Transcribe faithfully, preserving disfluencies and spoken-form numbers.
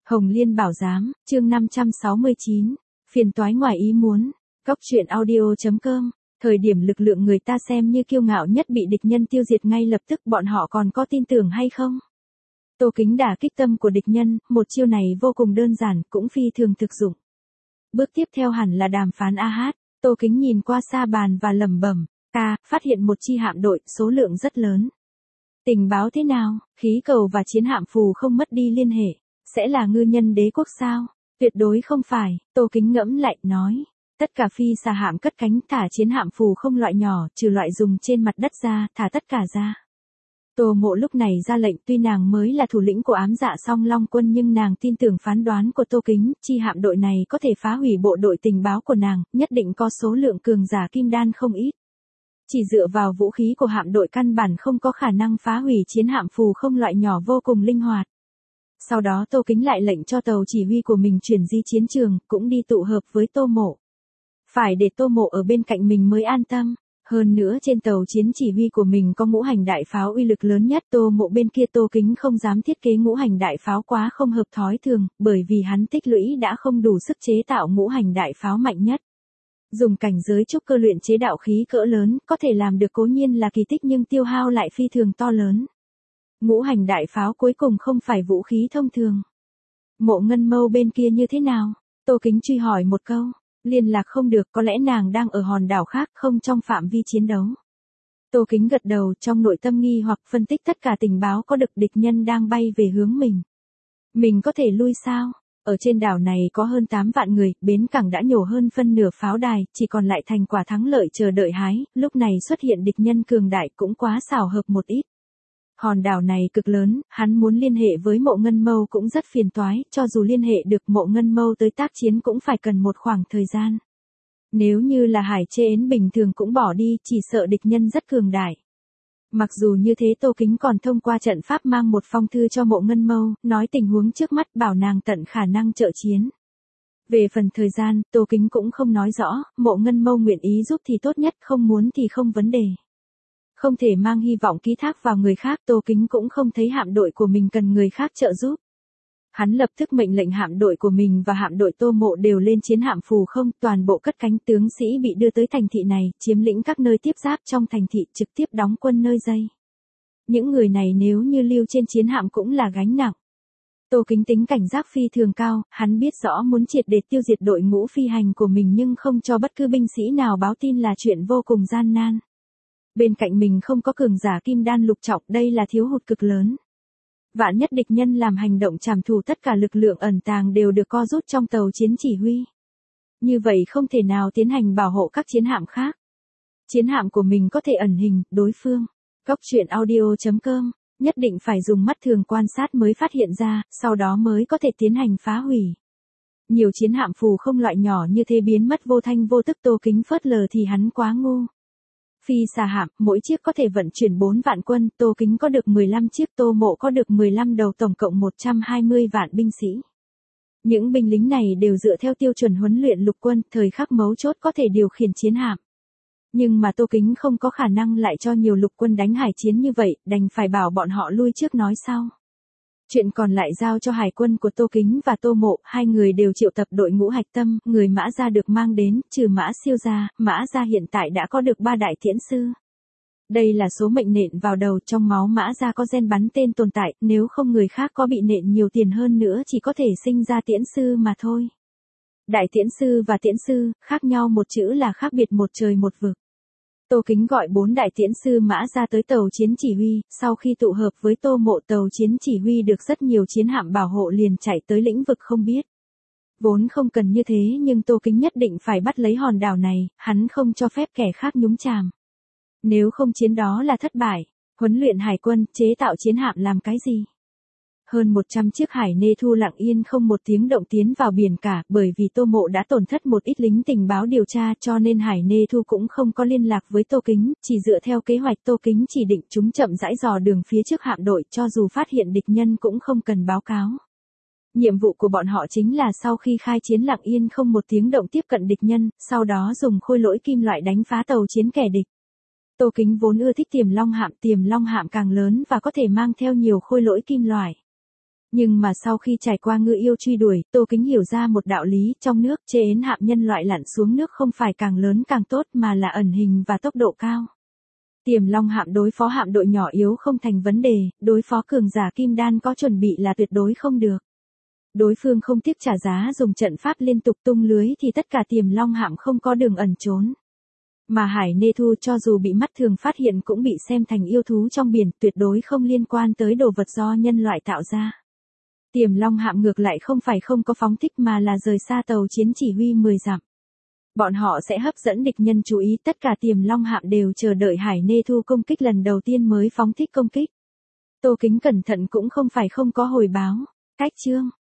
Hồng Liên Bảo Giám, chương năm trăm sáu mươi chín, phiền toái ngoài ý muốn, Góc truyện audio.com, thời điểm lực lượng người ta xem như kiêu ngạo nhất bị địch nhân tiêu diệt ngay lập tức bọn họ còn có tin tưởng hay không? Tô Kính đả kích tâm của địch nhân, một chiêu này vô cùng đơn giản, cũng phi thường thực dụng. Bước tiếp theo hẳn là đàm phán a hát, Tô Kính nhìn qua sa bàn và lẩm bẩm, ta, phát hiện một chi hạm đội, số lượng rất lớn. Tình báo thế nào, khí cầu và chiến hạm phù không mất đi liên hệ, sẽ là ngư nhân đế quốc sao? Tuyệt đối không phải, Tô Kính ngẫm lại, nói. Tất cả phi xà hạm cất cánh thả chiến hạm phù không loại nhỏ, trừ loại dùng trên mặt đất ra, thả tất cả ra. Tô Mộ lúc này ra lệnh, tuy nàng mới là thủ lĩnh của ám dạ song long quân nhưng nàng tin tưởng phán đoán của Tô Kính, chi hạm đội này có thể phá hủy bộ đội tình báo của nàng, nhất định có số lượng cường giả kim đan không ít. Chỉ dựa vào vũ khí của hạm đội căn bản không có khả năng phá hủy chiến hạm phù không loại nhỏ vô cùng linh hoạt. Sau đó Tô Kính lại lệnh cho tàu chỉ huy của mình chuyển di chiến trường, cũng đi tụ hợp với Tô Mộ. Phải để Tô Mộ ở bên cạnh mình mới an tâm. Hơn nữa trên tàu chiến chỉ huy của mình có ngũ hành đại pháo uy lực lớn nhất. Tô Mộ bên kia Tô Kính không dám thiết kế ngũ hành đại pháo quá không hợp thói thường, bởi vì hắn tích lũy đã không đủ sức chế tạo ngũ hành đại pháo mạnh nhất. Dùng cảnh giới trúc cơ luyện chế đạo khí cỡ lớn, có thể làm được cố nhiên là kỳ tích nhưng tiêu hao lại phi thường to lớn. Ngũ hành đại pháo cuối cùng không phải vũ khí thông thường. Mộ Ngân Mâu bên kia như thế nào? Tô Kính truy hỏi một câu. Liên lạc không được, có lẽ nàng đang ở hòn đảo khác, không trong phạm vi chiến đấu. Tô Kính gật đầu, trong nội tâm nghi hoặc phân tích tất cả tình báo có được địch nhân đang bay về hướng mình. Mình có thể lui sao? Ở trên đảo này có hơn tám vạn người, bến cảng đã nhổ hơn phân nửa pháo đài, chỉ còn lại thành quả thắng lợi chờ đợi hái, lúc này xuất hiện địch nhân cường đại cũng quá xảo hợp một ít. Hòn đảo này cực lớn, hắn muốn liên hệ với Mộ Ngân Mâu cũng rất phiền toái, cho dù liên hệ được Mộ Ngân Mâu tới tác chiến cũng phải cần một khoảng thời gian. Nếu như là hải chê ến bình thường cũng bỏ đi, chỉ sợ địch nhân rất cường đại. Mặc dù như thế Tô Kính còn thông qua trận pháp mang một phong thư cho Mộ Ngân Mâu, nói tình huống trước mắt bảo nàng tận khả năng trợ chiến. Về phần thời gian, Tô Kính cũng không nói rõ, Mộ Ngân Mâu nguyện ý giúp thì tốt nhất, không muốn thì không vấn đề. Không thể mang hy vọng ký thác vào người khác, Tô Kính cũng không thấy hạm đội của mình cần người khác trợ giúp. Hắn lập tức mệnh lệnh hạm đội của mình và hạm đội Tô Mộ đều lên chiến hạm phù không, toàn bộ cất cánh tướng sĩ bị đưa tới thành thị này, chiếm lĩnh các nơi tiếp giáp trong thành thị, trực tiếp đóng quân nơi dây. Những người này nếu như lưu trên chiến hạm cũng là gánh nặng. Tô Kính tính cảnh giác phi thường cao, hắn biết rõ muốn triệt để tiêu diệt đội ngũ phi hành của mình nhưng không cho bất cứ binh sĩ nào báo tin là chuyện vô cùng gian nan. Bên cạnh mình không có cường giả kim đan lục trọng, đây là thiếu hụt cực lớn. Vạn nhất địch nhân làm hành động trảm thù, tất cả lực lượng ẩn tàng đều được co rút trong tàu chiến chỉ huy. Như vậy không thể nào tiến hành bảo hộ các chiến hạm khác. Chiến hạm của mình có thể ẩn hình, đối phương. Góc truyện audio.com, nhất định phải dùng mắt thường quan sát mới phát hiện ra, sau đó mới có thể tiến hành phá hủy. Nhiều chiến hạm phù không loại nhỏ như thế biến mất vô thanh vô tức, Tô Kính phớt lờ thì hắn quá ngu. Phi xà hạm, mỗi chiếc có thể vận chuyển bốn vạn quân, Tô Kính có được mười lăm chiếc, Tô Mộ có được mười lăm đầu, tổng cộng một trăm hai mươi vạn binh sĩ. Những binh lính này đều dựa theo tiêu chuẩn huấn luyện lục quân, thời khắc mấu chốt có thể điều khiển chiến hạm. Nhưng mà Tô Kính không có khả năng lại cho nhiều lục quân đánh hải chiến như vậy, đành phải bảo bọn họ lui trước nói sau. Chuyện còn lại giao cho hải quân của Tô Kính và Tô Mộ, hai người đều triệu tập đội ngũ hạch tâm, người Mã Gia được mang đến, trừ Mã Siêu Gia, Mã Gia hiện tại đã có được ba đại tiễn sư. Đây là số mệnh nện vào đầu, trong máu Mã Gia có gen bắn tên tồn tại, nếu không người khác có bị nện nhiều tiền hơn nữa chỉ có thể sinh ra tiễn sư mà thôi. Đại tiễn sư và tiễn sư, khác nhau một chữ là khác biệt một trời một vực. Tô Kính gọi bốn đại tiễn sư Mã Gia tới tàu chiến chỉ huy, sau khi tụ hợp với Tô Mộ, tàu chiến chỉ huy được rất nhiều chiến hạm bảo hộ liền chạy tới lĩnh vực không biết. Vốn không cần như thế nhưng Tô Kính nhất định phải bắt lấy hòn đảo này, hắn không cho phép kẻ khác nhúng chàm. Nếu không chiến đó là thất bại, huấn luyện hải quân, chế tạo chiến hạm làm cái gì? Hơn một trăm chiếc hải nê thu lặng yên không một tiếng động tiến vào biển cả, bởi vì Tô Mộ đã tổn thất một ít lính tình báo điều tra cho nên hải nê thu cũng không có liên lạc với Tô Kính, chỉ dựa theo kế hoạch Tô Kính chỉ định chúng chậm rãi dò đường phía trước hạm đội, cho dù phát hiện địch nhân cũng không cần báo cáo. Nhiệm vụ của bọn họ chính là sau khi khai chiến lặng yên không một tiếng động tiếp cận địch nhân, sau đó dùng khôi lỗi kim loại đánh phá tàu chiến kẻ địch. Tô Kính vốn ưa thích tiềm long hạm, tiềm long hạm càng lớn và có thể mang theo nhiều khôi lỗi kim loại. Nhưng mà sau khi trải qua ngư yêu truy đuổi, Tô Kính hiểu ra một đạo lý, trong nước chê ến hạm nhân loại lặn xuống nước không phải càng lớn càng tốt mà là ẩn hình và tốc độ cao. Tiềm Long hạm đối phó hạm đội nhỏ yếu không thành vấn đề, đối phó cường giả kim đan có chuẩn bị là tuyệt đối không được. Đối phương không tiếc trả giá dùng trận pháp liên tục tung lưới thì tất cả Tiềm Long hạm không có đường ẩn trốn. Mà Hải Nê Thu cho dù bị mắt thường phát hiện cũng bị xem thành yêu thú trong biển, tuyệt đối không liên quan tới đồ vật do nhân loại tạo ra. Tiềm Long hạm ngược lại không phải không có phóng thích mà là rời xa tàu chiến chỉ huy mười dặm. Bọn họ sẽ hấp dẫn địch nhân chú ý, tất cả Tiềm Long hạm đều chờ đợi Hải Nê Thu công kích lần đầu tiên mới phóng thích công kích. Tô Kính cẩn thận cũng không phải không có hồi báo. Cách chương